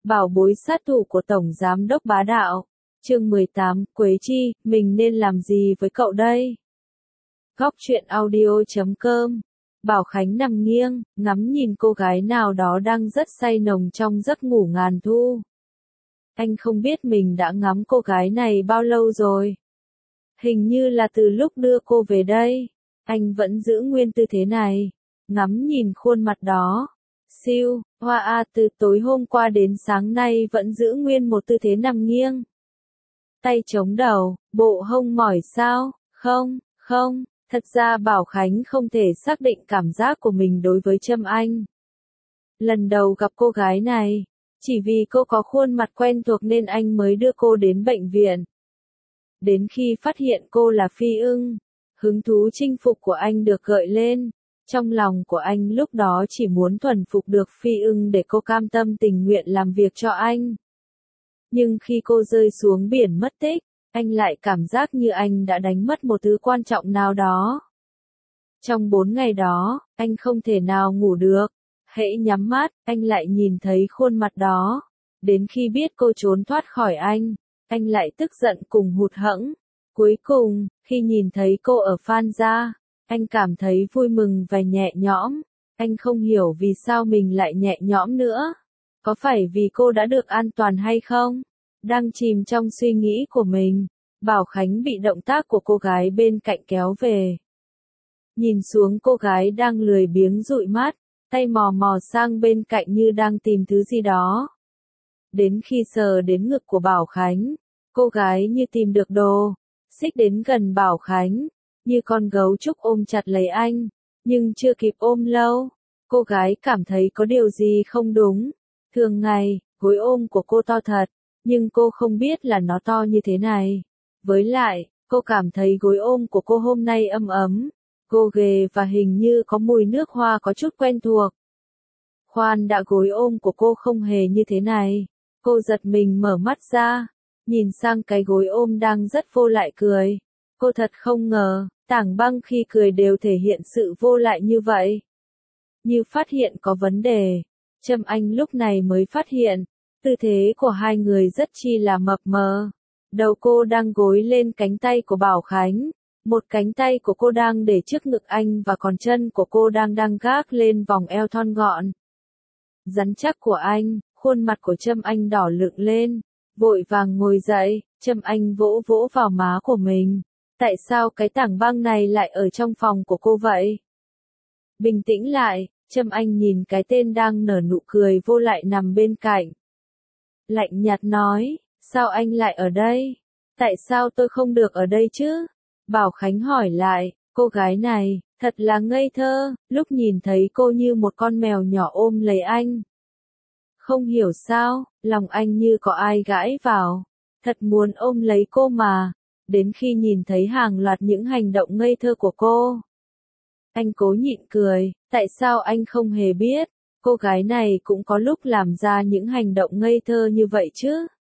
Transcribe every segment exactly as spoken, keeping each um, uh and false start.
Bảo bối sát thủ của Tổng Giám đốc bá đạo. Chương mười tám, Quế Chi, mình nên làm gì với cậu đây? Góc truyện audio chấm com. Bảo Khánh nằm nghiêng, ngắm nhìn cô gái nào đó đang rất say nồng trong giấc ngủ ngàn thu. Anh không biết mình đã ngắm cô gái này bao lâu rồi. Hình như là từ lúc đưa cô về đây. Anh vẫn giữ nguyên tư thế này, ngắm nhìn khuôn mặt đó. Siêu, Hoa A từ tối hôm qua đến sáng nay vẫn giữ nguyên một tư thế nằm nghiêng. Tay chống đầu, bộ hông mỏi sao? Không, không, thật ra Bảo Khánh không thể xác định cảm giác của mình đối với Trâm Anh. Lần đầu gặp cô gái này, chỉ vì cô có khuôn mặt quen thuộc nên anh mới đưa cô đến bệnh viện. Đến khi phát hiện cô là Phi Ưng, hứng thú chinh phục của anh được gợi lên. Trong lòng của anh lúc đó chỉ muốn thuần phục được Phi Ưng để cô cam tâm tình nguyện làm việc cho anh. Nhưng khi cô rơi xuống biển mất tích, anh lại cảm giác như anh đã đánh mất một thứ quan trọng nào đó. Trong bốn ngày đó, anh không thể nào ngủ được. Hễ nhắm mắt, anh lại nhìn thấy khuôn mặt đó. Đến khi biết cô trốn thoát khỏi anh, anh lại tức giận cùng hụt hẫng. Cuối cùng, khi nhìn thấy cô ở Phan Gia, anh cảm thấy vui mừng và nhẹ nhõm. Anh không hiểu vì sao mình lại nhẹ nhõm nữa. Có phải vì cô đã được an toàn hay không? Đang chìm trong suy nghĩ của mình, Bảo Khánh bị động tác của cô gái bên cạnh kéo về. Nhìn xuống cô gái đang lười biếng dụi mắt, tay mò mò sang bên cạnh như đang tìm thứ gì đó. Đến khi sờ đến ngực của Bảo Khánh, cô gái như tìm được đồ, xích đến gần Bảo Khánh, như con gấu trúc ôm chặt lấy anh, nhưng chưa kịp ôm lâu, cô gái cảm thấy có điều gì không đúng. Thường ngày, gối ôm của cô to thật, nhưng cô không biết là nó to như thế này. Với lại, cô cảm thấy gối ôm của cô hôm nay ấm ấm, gồ ghề và hình như có mùi nước hoa có chút quen thuộc. Khoan đã, gối ôm của cô không hề như thế này. Cô giật mình mở mắt ra, nhìn sang cái gối ôm đang rất vô lại cười. Cô thật không ngờ, Tảng Băng khi cười đều thể hiện sự vô lại như vậy. Như phát hiện có vấn đề, Trâm Anh lúc này mới phát hiện, tư thế của hai người rất chi là mập mờ. Đầu cô đang gối lên cánh tay của Bảo Khánh, một cánh tay của cô đang để trước ngực anh và còn chân của cô đang đang gác lên vòng eo thon gọn. Rắn chắc của anh, khuôn mặt của Trâm Anh đỏ lựng lên, vội vàng ngồi dậy, Trâm Anh vỗ vỗ vào má của mình. Tại sao cái tảng băng này lại ở trong phòng của cô vậy? Bình tĩnh lại, Trâm Anh nhìn cái tên đang nở nụ cười vô lại nằm bên cạnh. Lạnh nhạt nói, sao anh lại ở đây? Tại sao tôi không được ở đây chứ? Bảo Khánh hỏi lại, cô gái này, thật là ngây thơ, lúc nhìn thấy cô như một con mèo nhỏ ôm lấy anh. Không hiểu sao, lòng anh như có ai gãi vào, thật muốn ôm lấy cô mà. Đến khi nhìn thấy hàng loạt những hành động ngây thơ của cô, anh cố nhịn cười. Tại sao anh không hề biết, cô gái này cũng có lúc làm ra những hành động ngây thơ như vậy chứ?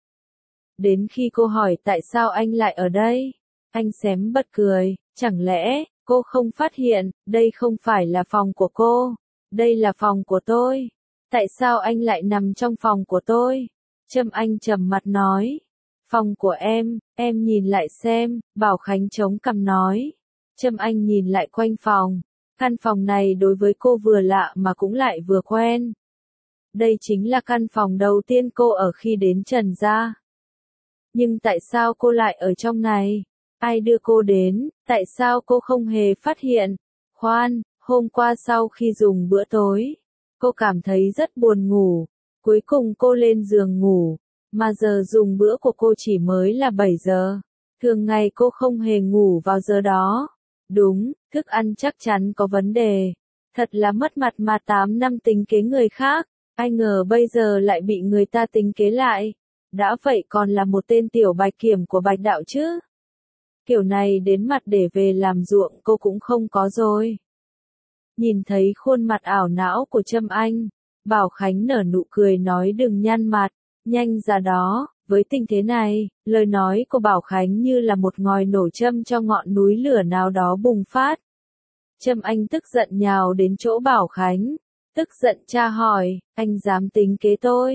Đến khi cô hỏi tại sao anh lại ở đây, anh xém bật cười. Chẳng lẽ cô không phát hiện, đây không phải là phòng của cô, đây là phòng của tôi. Tại sao anh lại nằm trong phòng của tôi? Trâm Anh trầm mặt nói. Phòng của em, em nhìn lại xem, Bảo Khánh chống cằm nói. Trâm Anh nhìn lại quanh phòng. Căn phòng này đối với cô vừa lạ mà cũng lại vừa quen. Đây chính là căn phòng đầu tiên cô ở khi đến Trần gia. Nhưng tại sao cô lại ở trong này? Ai đưa cô đến? Tại sao cô không hề phát hiện? Khoan, hôm qua sau khi dùng bữa tối, cô cảm thấy rất buồn ngủ. Cuối cùng cô lên giường ngủ. Mà giờ dùng bữa của cô chỉ mới là bảy giờ. Thường ngày cô không hề ngủ vào giờ đó. Đúng, thức ăn chắc chắn có vấn đề. Thật là mất mặt mà tám năm tính kế người khác. Ai ngờ bây giờ lại bị người ta tính kế lại. Đã vậy còn là một tên tiểu bạch kiểm của Bạch đạo chứ. Kiểu này đến mặt để về làm ruộng cô cũng không có rồi. Nhìn thấy khuôn mặt ảo não của Trâm Anh, Bảo Khánh nở nụ cười nói đừng nhăn mặt. Nhanh ra đó, với tình thế này, lời nói của Bảo Khánh như là một ngòi nổ châm cho ngọn núi lửa nào đó bùng phát. Trâm Anh tức giận nhào đến chỗ Bảo Khánh, tức giận tra hỏi, anh dám tính kế tôi?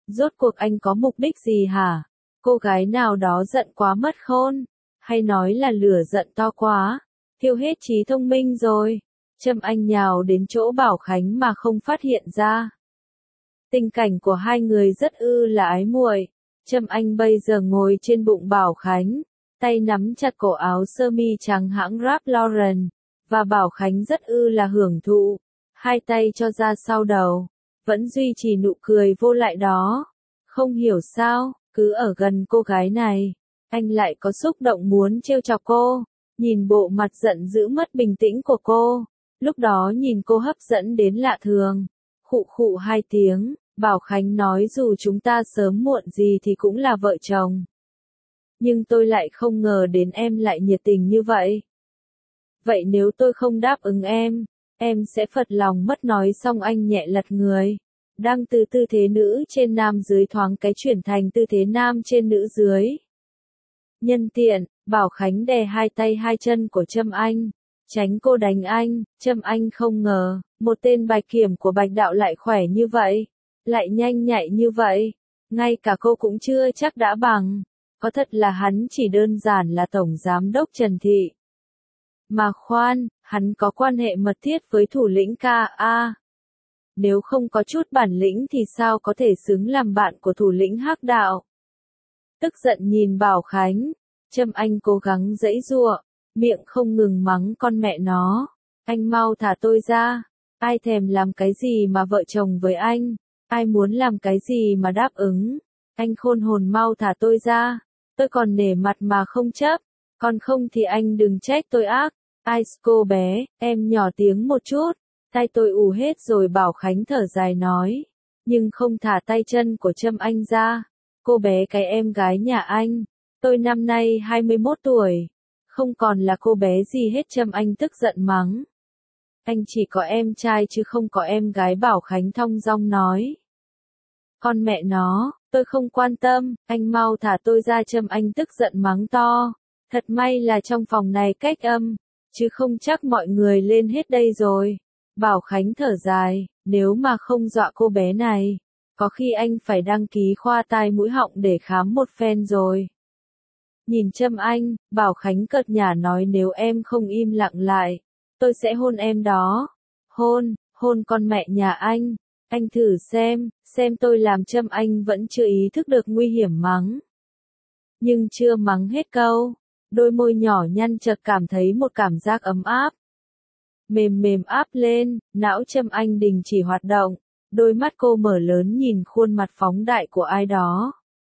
Rốt cuộc anh có mục đích gì hả? Cô gái nào đó giận quá mất khôn, hay nói là lửa giận to quá, thiêu hết trí thông minh rồi. Trâm Anh nhào đến chỗ Bảo Khánh mà không phát hiện ra. Tình cảnh của hai người rất ư là ái muội. Trâm Anh bây giờ ngồi trên bụng Bảo Khánh, tay nắm chặt cổ áo sơ mi trắng hãng Ralph Lauren, và Bảo Khánh rất ư là hưởng thụ, hai tay cho ra sau đầu, vẫn duy trì nụ cười vô lại đó. Không hiểu sao, cứ ở gần cô gái này, anh lại có xúc động muốn trêu chọc cô, nhìn bộ mặt giận dữ mất bình tĩnh của cô, lúc đó nhìn cô hấp dẫn đến lạ thường. Khụ khụ hai tiếng, Bảo Khánh nói dù chúng ta sớm muộn gì thì cũng là vợ chồng. Nhưng tôi lại không ngờ đến em lại nhiệt tình như vậy. Vậy nếu tôi không đáp ứng em, em sẽ phật lòng mất. Nói xong anh nhẹ lật người. Đang từ tư thế nữ trên nam dưới thoáng cái chuyển thành tư thế nam trên nữ dưới. Nhân tiện, Bảo Khánh đè hai tay hai chân của Trâm Anh, tránh cô đánh anh. Trâm Anh không ngờ, một tên bạch kiểm của Bạch Đạo lại khỏe như vậy, lại nhanh nhạy như vậy, ngay cả cô cũng chưa chắc đã bằng. Có thật là hắn chỉ đơn giản là Tổng Giám đốc Trần Thị. Mà khoan, hắn có quan hệ mật thiết với thủ lĩnh ca a. Nếu không có chút bản lĩnh thì sao có thể xứng làm bạn của thủ lĩnh Hắc Đạo. Tức giận nhìn Bảo Khánh, Trâm Anh cố gắng giãy giụa, miệng không ngừng mắng con mẹ nó. Anh mau thả tôi ra, ai thèm làm cái gì mà vợ chồng với anh, ai muốn làm cái gì mà đáp ứng. Anh khôn hồn mau thả tôi ra, tôi còn nể mặt mà không chấp, còn không thì anh đừng trách tôi ác. Ai cô bé, em nhỏ tiếng một chút, tay tôi ù hết rồi. Bảo Khánh thở dài nói, nhưng không thả tay chân của Trâm Anh ra. Cô bé cái em gái nhà anh, tôi năm nay hai mươi mốt tuổi, không còn là cô bé gì hết. Trâm Anh tức giận mắng, anh chỉ có em trai chứ không có em gái. Bảo Khánh thong dong nói, con mẹ nó, tôi không quan tâm, anh mau thả tôi ra. Trâm Anh tức giận mắng to, thật may là trong phòng này cách âm, chứ không chắc mọi người lên hết đây rồi. Bảo Khánh thở dài, nếu mà không dọa cô bé này, có khi anh phải đăng ký khoa tai mũi họng để khám một phen rồi. Nhìn Trâm Anh, Bảo Khánh cợt nhả nói, nếu em không im lặng lại, tôi sẽ hôn em đó. Hôn, hôn con mẹ nhà anh, anh thử xem, xem tôi làm. Trâm Anh vẫn chưa ý thức được nguy hiểm mắng. Nhưng chưa mắng hết câu, đôi môi nhỏ nhăn chợt cảm thấy một cảm giác ấm áp. Mềm mềm áp lên, não Trâm Anh đình chỉ hoạt động, đôi mắt cô mở lớn nhìn khuôn mặt phóng đại của ai đó.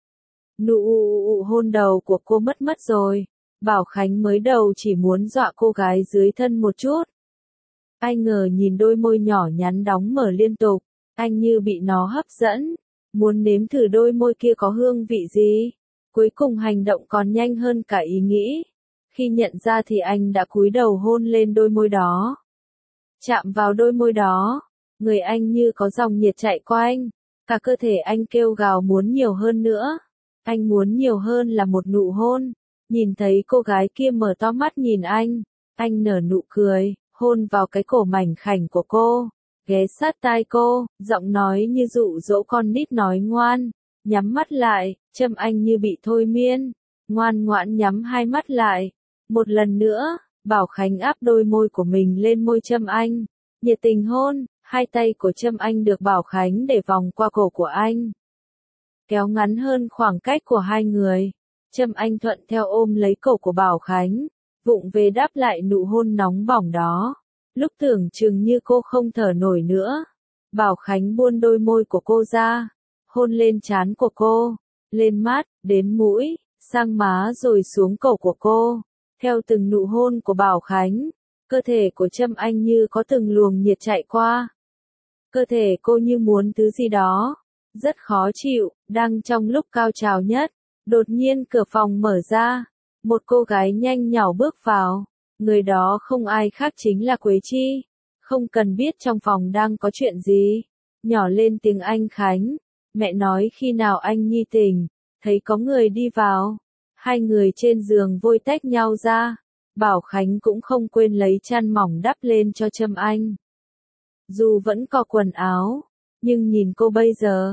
Nụ hôn đầu của cô mất mất rồi. Bảo Khánh mới đầu chỉ muốn dọa cô gái dưới thân một chút. Ai ngờ nhìn đôi môi nhỏ nhắn đóng mở liên tục, anh như bị nó hấp dẫn, muốn nếm thử đôi môi kia có hương vị gì. Cuối cùng hành động còn nhanh hơn cả ý nghĩ. Khi nhận ra thì anh đã cúi đầu hôn lên đôi môi đó. Chạm vào đôi môi đó, người anh như có dòng nhiệt chạy qua anh, cả cơ thể anh kêu gào muốn nhiều hơn nữa. Anh muốn nhiều hơn là một nụ hôn. Nhìn thấy cô gái kia mở to mắt nhìn anh, anh nở nụ cười, hôn vào cái cổ mảnh khảnh của cô, ghé sát tai cô, giọng nói như dụ dỗ con nít nói ngoan. Nhắm mắt lại, Trâm Anh như bị thôi miên, ngoan ngoãn nhắm hai mắt lại. Một lần nữa, Bảo Khánh áp đôi môi của mình lên môi Trâm Anh, nhiệt tình hôn. Hai tay của Trâm Anh được Bảo Khánh để vòng qua cổ của anh, kéo ngắn hơn khoảng cách của hai người. Trâm Anh thuận theo ôm lấy cổ của Bảo Khánh, vụng về đáp lại nụ hôn nóng bỏng đó. Lúc tưởng chừng như cô không thở nổi nữa, Bảo Khánh buông đôi môi của cô ra, hôn lên trán của cô, lên mắt, đến mũi, sang má rồi xuống cổ của cô. Theo từng nụ hôn của Bảo Khánh, cơ thể của Trâm Anh như có từng luồng nhiệt chạy qua. Cơ thể cô như muốn thứ gì đó, rất khó chịu. Đang trong lúc cao trào nhất, đột nhiên cửa phòng mở ra, một cô gái nhanh nhảu bước vào. Người đó không ai khác chính là Quế Chi. Không cần biết trong phòng đang có chuyện gì, nhỏ lên tiếng anh Khánh, mẹ nói khi nào anh nhi tỉnh, thấy có người đi vào. Hai người trên giường vội tách nhau ra, Bảo Khánh cũng không quên lấy chăn mỏng đắp lên cho Trâm Anh. Dù vẫn có quần áo, nhưng nhìn cô bây giờ,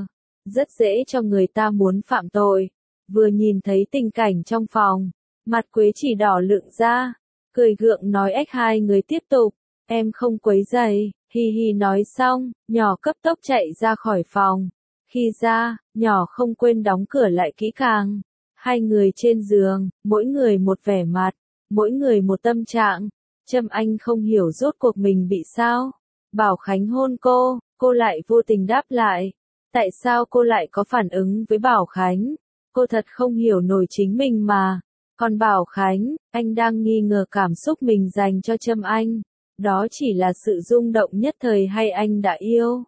rất dễ cho người ta muốn phạm tội. Vừa nhìn thấy tình cảnh trong phòng, mặt Quế Chỉ đỏ lựng ra, cười gượng nói ếch hai người tiếp tục, em không quấy rầy, hi hi nói xong, nhỏ cấp tốc chạy ra khỏi phòng. Khi ra, nhỏ không quên đóng cửa lại kỹ càng. Hai người trên giường, mỗi người một vẻ mặt, mỗi người một tâm trạng. Trâm Anh không hiểu rốt cuộc mình bị sao. Bảo Khánh hôn cô, cô lại vô tình đáp lại. Tại sao cô lại có phản ứng với Bảo Khánh? Cô thật không hiểu nổi chính mình mà. Còn Bảo Khánh, anh đang nghi ngờ cảm xúc mình dành cho Trâm Anh. Đó chỉ là sự rung động nhất thời hay anh đã yêu?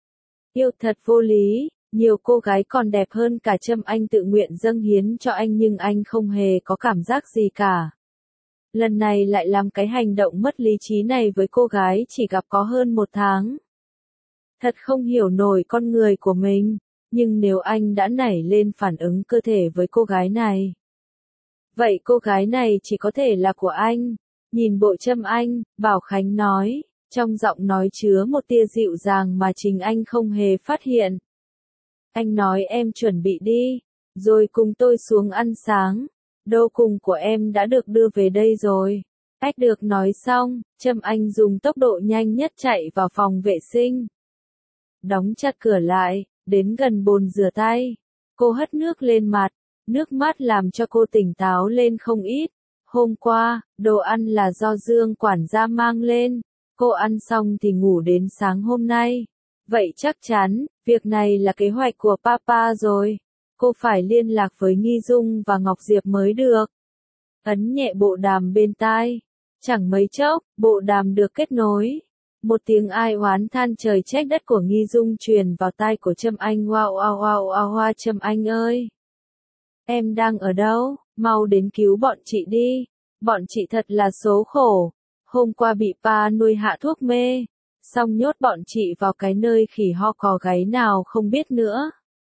Yêu thật vô lý, nhiều cô gái còn đẹp hơn cả Trâm Anh tự nguyện dâng hiến cho anh nhưng anh không hề có cảm giác gì cả. Lần này lại làm cái hành động mất lý trí này với cô gái chỉ gặp có hơn một tháng. Thật không hiểu nổi con người của mình, nhưng nếu anh đã nảy lên phản ứng cơ thể với cô gái này, vậy cô gái này chỉ có thể là của anh. Nhìn bộ Trâm Anh, Bảo Khánh nói, trong giọng nói chứa một tia dịu dàng mà chính anh không hề phát hiện. Anh nói em chuẩn bị đi, rồi cùng tôi xuống ăn sáng. Đồ cùng của em đã được đưa về đây rồi. Ách được nói xong, Trâm Anh dùng tốc độ nhanh nhất chạy vào phòng vệ sinh. Đóng chặt cửa lại, đến gần bồn rửa tay. Cô hất nước lên mặt, nước mắt làm cho cô tỉnh táo lên không ít. Hôm qua, đồ ăn là do Dương quản gia mang lên. Cô ăn xong thì ngủ đến sáng hôm nay. Vậy chắc chắn, việc này là kế hoạch của Papa rồi. Cô phải liên lạc với Nghi Dung và Ngọc Diệp mới được. Ấn nhẹ bộ đàm bên tai. Chẳng mấy chốc, bộ đàm được kết nối. Một tiếng ai oán than trời trách đất của Nghi Dung truyền vào tai của Trâm Anh. Wow wow wow wow wow Trâm Anh ơi! Em đang ở đâu? Mau đến cứu bọn chị đi. Bọn chị thật là số khổ. Hôm qua bị pa nuôi hạ thuốc mê. Xong nhốt bọn chị vào cái nơi khỉ ho cò gáy nào không biết nữa.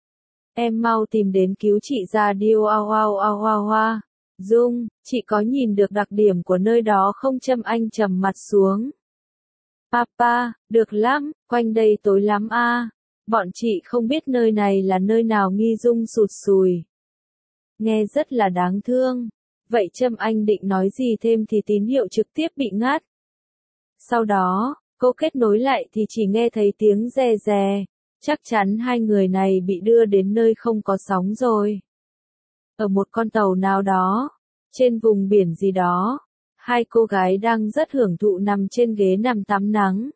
Em mau tìm đến cứu chị ra đi. Oao oao oao oao oao. Dung, chị có nhìn được đặc điểm của nơi đó không? Trâm Anh trầm mặt xuống. Papa, được lắm, quanh đây tối lắm a. À. Bọn chị không biết nơi này là nơi nào. Nghi Dung sụt sùi. Nghe rất là đáng thương. Vậy Trâm Anh định nói gì thêm thì tín hiệu trực tiếp bị ngắt. Sau đó, cô kết nối lại thì chỉ nghe thấy tiếng rè rè. Chắc chắn hai người này bị đưa đến nơi không có sóng rồi. Ở một con tàu nào đó, trên vùng biển gì đó, hai cô gái đang rất hưởng thụ nằm trên ghế nằm tắm nắng.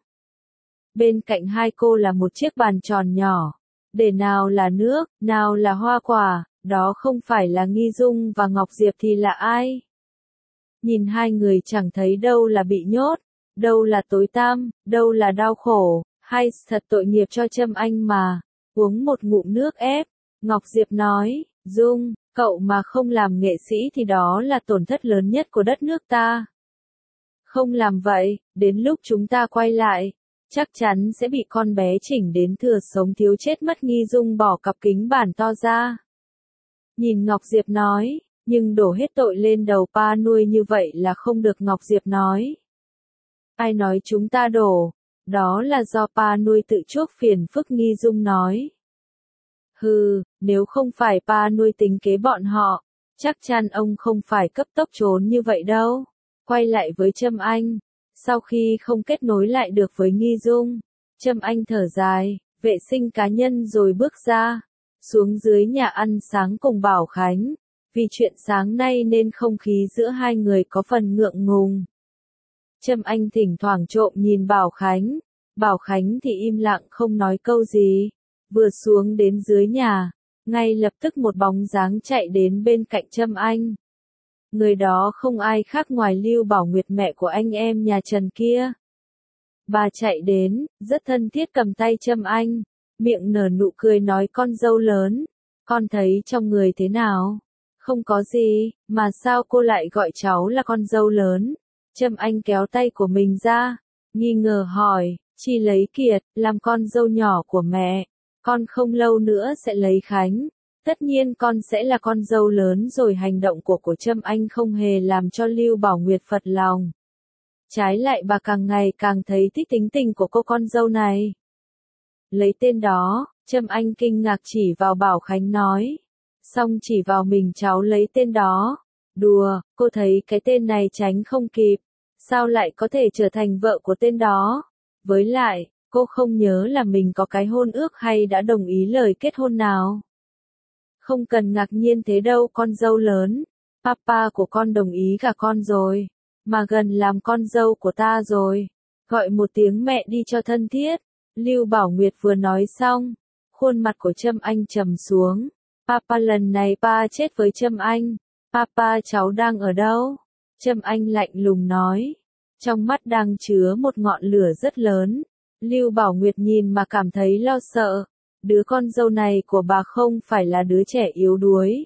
Bên cạnh hai cô là một chiếc bàn tròn nhỏ, để nào là nước, nào là hoa quả, đó không phải là Nghi Dung và Ngọc Diệp thì là ai? Nhìn hai người chẳng thấy đâu là bị nhốt, đâu là tối tăm, đâu là đau khổ. Hay thật tội nghiệp cho Trâm Anh mà. Uống một ngụm nước ép. Ngọc Diệp nói, Dung, cậu mà không làm nghệ sĩ thì đó là tổn thất lớn nhất của đất nước ta. Không làm vậy, đến lúc chúng ta quay lại, chắc chắn sẽ bị con bé chỉnh đến thừa sống thiếu chết mất. Nghi Dung bỏ cặp kính bản to ra. Nhìn Ngọc Diệp nói, nhưng đổ hết tội lên đầu pa nuôi như vậy là không được. Ngọc Diệp nói. Ai nói chúng ta đổ? Đó là do pa nuôi tự chuốc phiền phức. Nghi Dung nói. Hừ, nếu không phải pa nuôi tính kế bọn họ, chắc chắn ông không phải cấp tốc trốn như vậy đâu. Quay lại với Trâm Anh. Sau khi không kết nối lại được với Nghi Dung, Trâm Anh thở dài, vệ sinh cá nhân rồi bước ra, xuống dưới nhà ăn sáng cùng Bảo Khánh. Vì chuyện sáng nay nên không khí giữa hai người có phần ngượng ngùng. Trâm Anh thỉnh thoảng trộm nhìn Bảo Khánh. Bảo Khánh thì im lặng không nói câu gì. Vừa xuống đến dưới nhà, ngay lập tức một bóng dáng chạy đến bên cạnh Trâm Anh. Người đó không ai khác ngoài Lưu Bảo Nguyệt, mẹ của anh em nhà Trần kia. Bà chạy đến, rất thân thiết cầm tay Trâm Anh, miệng nở nụ cười nói con dâu lớn, con thấy trong người thế nào? Không có gì, mà sao cô lại gọi cháu là con dâu lớn? Trâm Anh kéo tay của mình ra, nghi ngờ hỏi, Chi lấy Kiệt, làm con dâu nhỏ của mẹ, con không lâu nữa sẽ lấy Khánh, tất nhiên con sẽ là con dâu lớn rồi. Hành động của của Trâm Anh không hề làm cho Lưu Bảo Nguyệt phật lòng. Trái lại bà càng ngày càng thấy thích tính tình của cô con dâu này. Lấy tên đó, Trâm Anh kinh ngạc chỉ vào Bảo Khánh nói. Xong chỉ vào mình cháu lấy tên đó. Đùa, cô thấy cái tên này tránh không kịp. Sao lại có thể trở thành vợ của tên đó? Với lại, cô không nhớ là mình có cái hôn ước hay đã đồng ý lời kết hôn nào. Không cần ngạc nhiên thế đâu con dâu lớn. Papa của con đồng ý cả con rồi. Mà gần làm con dâu của ta rồi. Gọi một tiếng mẹ đi cho thân thiết. Lưu Bảo Nguyệt vừa nói xong. Khuôn mặt của Trâm Anh trầm xuống. Papa lần này pa chết với Trâm Anh. Papa cháu đang ở đâu? Trâm Anh lạnh lùng nói. Trong mắt đang chứa một ngọn lửa rất lớn. Lưu Bảo Nguyệt nhìn mà cảm thấy lo sợ. Đứa con dâu này của bà không phải là đứa trẻ yếu đuối.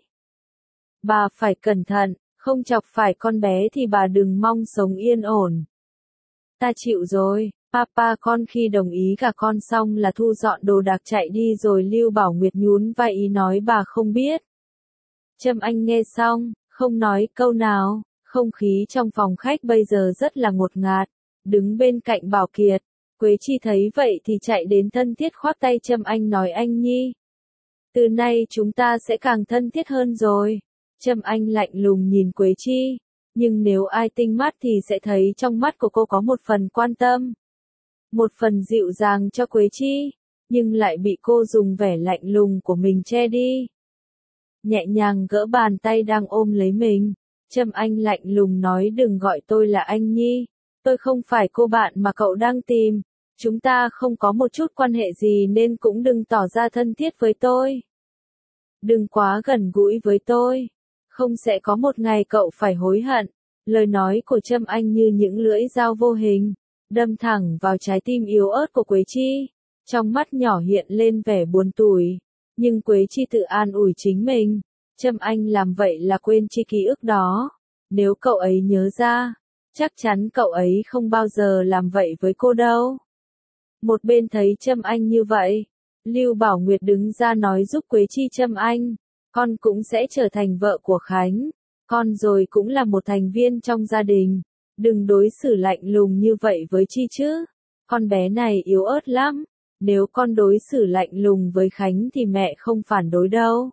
Bà phải cẩn thận, không chọc phải con bé thì bà đừng mong sống yên ổn. Ta chịu rồi, papa con khi đồng ý cả con xong là thu dọn đồ đạc chạy đi rồi. Lưu Bảo Nguyệt nhún vai ý nói bà không biết. Trâm Anh nghe xong, không nói câu nào, không khí trong phòng khách bây giờ rất là ngột ngạt, đứng bên cạnh Bảo Kiệt. Quế Chi thấy vậy thì chạy đến thân thiết khoác tay Trâm Anh nói anh Nhi. Từ nay chúng ta sẽ càng thân thiết hơn rồi. Trâm Anh lạnh lùng nhìn Quế Chi, nhưng nếu ai tinh mắt thì sẽ thấy trong mắt của cô có một phần quan tâm. Một phần dịu dàng cho Quế Chi, nhưng lại bị cô dùng vẻ lạnh lùng của mình che đi. Nhẹ nhàng gỡ bàn tay đang ôm lấy mình, Trâm Anh lạnh lùng nói đừng gọi tôi là anh Nhi. Tôi không phải cô bạn mà cậu đang tìm. Chúng ta không có một chút quan hệ gì nên cũng đừng tỏ ra thân thiết với tôi. Đừng quá gần gũi với tôi. Không sẽ có một ngày cậu phải hối hận. Lời nói của Trâm Anh như những lưỡi dao vô hình, đâm thẳng vào trái tim yếu ớt của Quế Chi. Trong mắt nhỏ hiện lên vẻ buồn tủi. Nhưng Quế Chi tự an ủi chính mình. Trâm Anh làm vậy là quên chi ký ức đó. Nếu cậu ấy nhớ ra, chắc chắn cậu ấy không bao giờ làm vậy với cô đâu. Một bên thấy Trâm Anh như vậy, Lưu Bảo Nguyệt đứng ra nói giúp Quế Chi. Trâm Anh, con cũng sẽ trở thành vợ của Khánh. Con rồi cũng là một thành viên trong gia đình. Đừng đối xử lạnh lùng như vậy với Chi chứ. Con bé này yếu ớt lắm. Nếu con đối xử lạnh lùng với Khánh thì mẹ không phản đối đâu.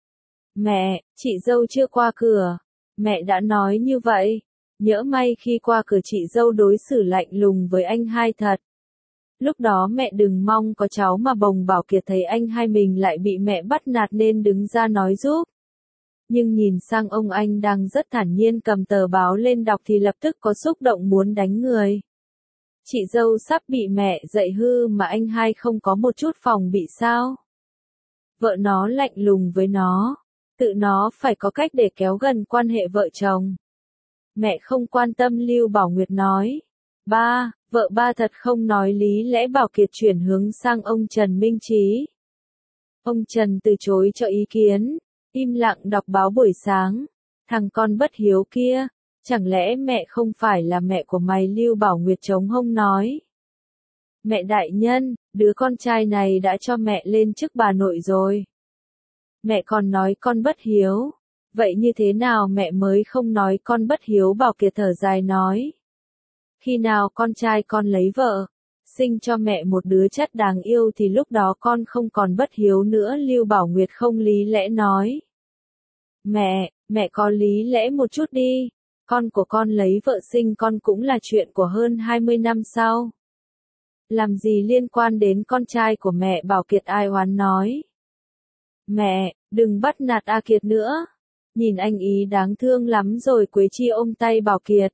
Mẹ, chị dâu chưa qua cửa. Mẹ đã nói như vậy. Nhỡ may khi qua cửa chị dâu đối xử lạnh lùng với anh hai thật. Lúc đó mẹ đừng mong có cháu mà bồng Bảo Kiệt thấy anh hai mình lại bị mẹ bắt nạt nên đứng ra nói giúp. Nhưng nhìn sang ông anh đang rất thản nhiên cầm tờ báo lên đọc thì lập tức có xúc động muốn đánh người. Chị dâu sắp bị mẹ dạy hư mà anh hai không có một chút phòng bị sao? Vợ nó lạnh lùng với nó. Tự nó phải có cách để kéo gần quan hệ vợ chồng. Mẹ không quan tâm. Lưu Bảo Nguyệt nói. Ba, vợ ba thật không nói lý lẽ. Bảo Kiệt chuyển hướng sang ông Trần Minh Trí. Ông Trần từ chối cho ý kiến, im lặng đọc báo buổi sáng. Thằng con bất hiếu kia, chẳng lẽ mẹ không phải là mẹ của mày? Lưu Bảo Nguyệt chống hông nói. Mẹ đại nhân, đứa con trai này đã cho mẹ lên chức bà nội rồi. Mẹ còn nói con bất hiếu. Vậy như thế nào mẹ mới không nói con bất hiếu? Bảo Kiệt thở dài nói. Khi nào con trai con lấy vợ, sinh cho mẹ một đứa chất đáng yêu thì lúc đó con không còn bất hiếu nữa. Lưu Bảo Nguyệt không lý lẽ nói. Mẹ, mẹ có lý lẽ một chút đi. Con của con lấy vợ sinh con cũng là chuyện của hơn hai mươi năm sau. Làm gì liên quan đến con trai của mẹ? Bảo Kiệt ai oán nói. Mẹ, đừng bắt nạt A Kiệt nữa. Nhìn anh ý đáng thương lắm rồi. Quế Chi ôm tay Bảo Kiệt.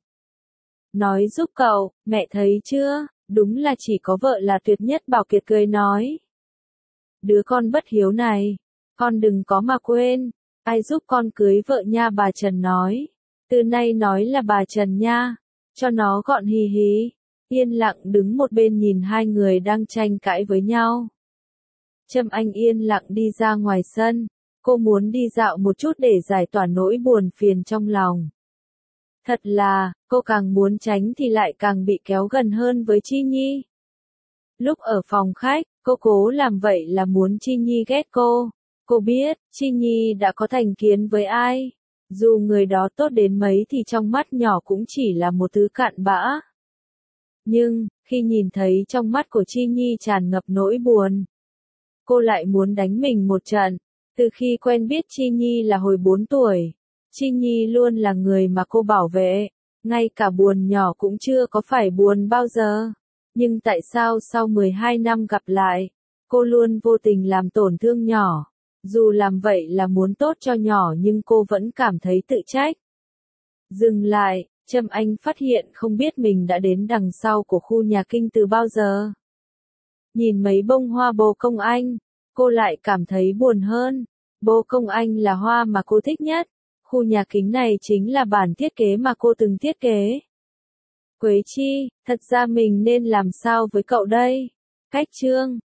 Nói giúp cậu, mẹ thấy chưa, đúng là chỉ có vợ là tuyệt nhất. Bảo Kiệt cười nói. Đứa con bất hiếu này, con đừng có mà quên, ai giúp con cưới vợ nha? Bà Trần nói. Từ nay nói là bà Trần nha, cho nó gọn. Hì hì. Yên lặng đứng một bên nhìn hai người đang tranh cãi với nhau. Trâm Anh yên lặng đi ra ngoài sân. Cô muốn đi dạo một chút để giải tỏa nỗi buồn phiền trong lòng. Thật là, cô càng muốn tránh thì lại càng bị kéo gần hơn với Chi Nhi. Lúc ở phòng khách, cô cố làm vậy là muốn Chi Nhi ghét cô. Cô biết, Chi Nhi đã có thành kiến với ai. Dù người đó tốt đến mấy thì trong mắt nhỏ cũng chỉ là một thứ cặn bã. Nhưng, khi nhìn thấy trong mắt của Chi Nhi tràn ngập nỗi buồn, cô lại muốn đánh mình một trận. Từ khi quen biết Chi Nhi là hồi bốn tuổi, Chi Nhi luôn là người mà cô bảo vệ, ngay cả buồn nhỏ cũng chưa có phải buồn bao giờ. Nhưng tại sao sau mười hai năm gặp lại, cô luôn vô tình làm tổn thương nhỏ? Dù làm vậy là muốn tốt cho nhỏ nhưng cô vẫn cảm thấy tự trách. Dừng lại, Trâm Anh phát hiện không biết mình đã đến đằng sau của khu nhà kinh từ bao giờ. Nhìn mấy bông hoa bồ công anh, cô lại cảm thấy buồn hơn. Bồ công anh là hoa mà cô thích nhất. Khu nhà kính này chính là bản thiết kế mà cô từng thiết kế. Quế Chi, thật ra mình nên làm sao với cậu đây? Cách chương